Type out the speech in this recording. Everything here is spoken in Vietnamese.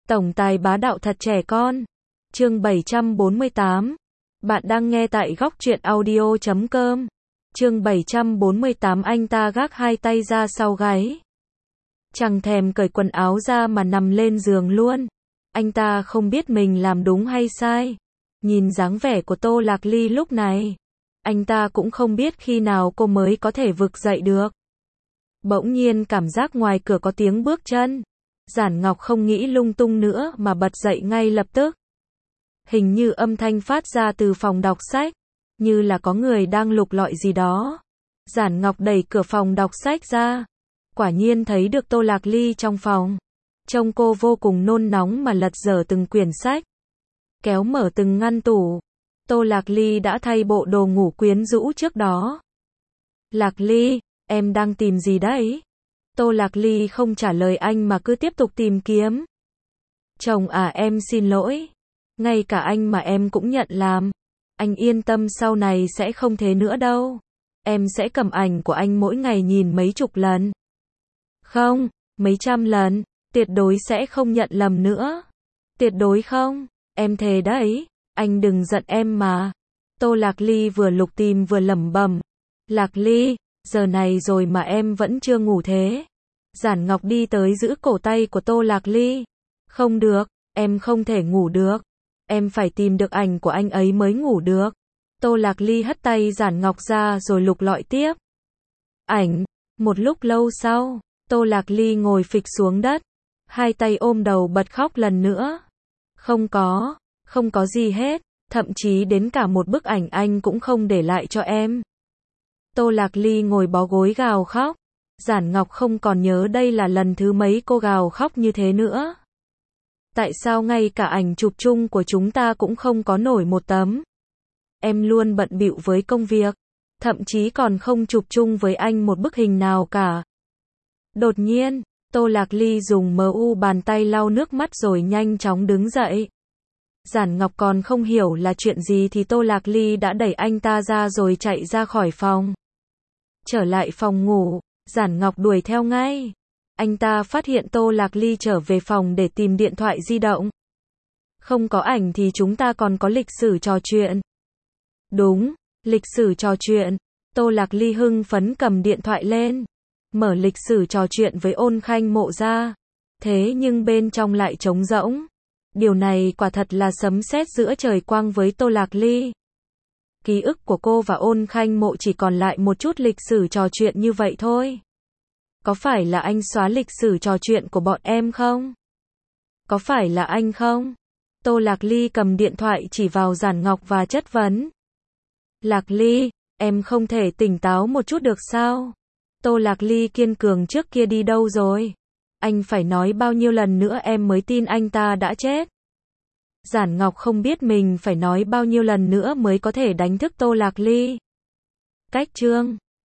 Tổng tài bá đạo thật trẻ con. Chương 748. Bạn đang nghe tại góc truyện audio.com. Chương 748. Anh ta gác hai tay ra sau gáy, chẳng thèm cởi quần áo ra mà nằm lên giường luôn. Anh ta không biết mình làm đúng hay sai. Nhìn dáng vẻ của Tô Lạc Ly lúc này, anh ta cũng không biết khi nào cô mới có thể vực dậy được. Bỗng nhiên cảm giác ngoài cửa có tiếng bước chân. Giản Ngọc không nghĩ lung tung nữa mà bật dậy ngay lập tức. Hình như âm thanh phát ra từ phòng đọc sách, như là có người đang lục lọi gì đó. Giản Ngọc đẩy cửa phòng đọc sách ra, quả nhiên thấy được Tô Lạc Ly trong phòng. Trông cô vô cùng nôn nóng mà lật dở từng quyển sách, kéo mở từng ngăn tủ. Tô Lạc Ly đã thay bộ đồ ngủ quyến rũ trước đó. Lạc Ly, em đang tìm gì đấy? Tô Lạc Ly không trả lời anh mà cứ tiếp tục tìm kiếm. Chồng à, em xin lỗi. Ngay cả anh mà em cũng nhận làm. Anh yên tâm, sau này sẽ không thế nữa đâu. Em sẽ cầm ảnh của anh mỗi ngày nhìn mấy chục lần. Không, mấy trăm lần. Tuyệt đối sẽ không nhận lầm nữa. Tuyệt đối không. Em thề đấy. Anh đừng giận em mà. Tô Lạc Ly vừa lục tìm vừa lẩm bẩm. Lạc Ly, giờ này rồi mà em vẫn chưa ngủ thế? Giản Ngọc đi tới giữ cổ tay của Tô Lạc Ly. Không được, em không thể ngủ được. Em phải tìm được ảnh của anh ấy mới ngủ được. Tô Lạc Ly hất tay Giản Ngọc ra rồi lục lọi tiếp. Ảnh. Một lúc lâu sau, Tô Lạc Ly ngồi phịch xuống đất, hai tay ôm đầu bật khóc lần nữa. Không có gì hết, thậm chí đến cả một bức ảnh anh cũng không để lại cho em. Tô Lạc Ly ngồi bó gối gào khóc. Giản Ngọc không còn nhớ đây là lần thứ mấy cô gào khóc như thế nữa. Tại sao ngay cả ảnh chụp chung của chúng ta cũng không có nổi một tấm? Em luôn bận bịu với công việc, thậm chí còn không chụp chung với anh một bức hình nào cả. Đột nhiên, Tô Lạc Ly dùng bàn tay lau nước mắt rồi nhanh chóng đứng dậy. Giản Ngọc còn không hiểu là chuyện gì thì Tô Lạc Ly đã đẩy anh ta ra rồi chạy ra khỏi phòng. Trở lại phòng ngủ, Giản Ngọc đuổi theo ngay. Anh ta phát hiện Tô Lạc Ly trở về phòng để tìm điện thoại di động. Không có ảnh thì chúng ta còn có lịch sử trò chuyện. Đúng, lịch sử trò chuyện. Tô Lạc Ly hưng phấn cầm điện thoại lên, mở lịch sử trò chuyện với Ôn Khanh Mộ ra. Thế nhưng bên trong lại trống rỗng. Điều này quả thật là sấm sét giữa trời quang với Tô Lạc Ly. Ký ức của cô và Ôn Khanh Mộ chỉ còn lại một chút lịch sử trò chuyện như vậy thôi. Có phải là anh xóa lịch sử trò chuyện của bọn em không? Có phải là anh không? Tô Lạc Ly cầm điện thoại chỉ vào Giản Ngọc và chất vấn. Lạc Ly, em không thể tỉnh táo một chút được sao? Tô Lạc Ly kiên cường trước kia đi đâu rồi? Anh phải nói bao nhiêu lần nữa em mới tin anh ta đã chết? Giản Ngọc không biết mình phải nói bao nhiêu lần nữa mới có thể đánh thức Tô Lạc Ly. Cách chương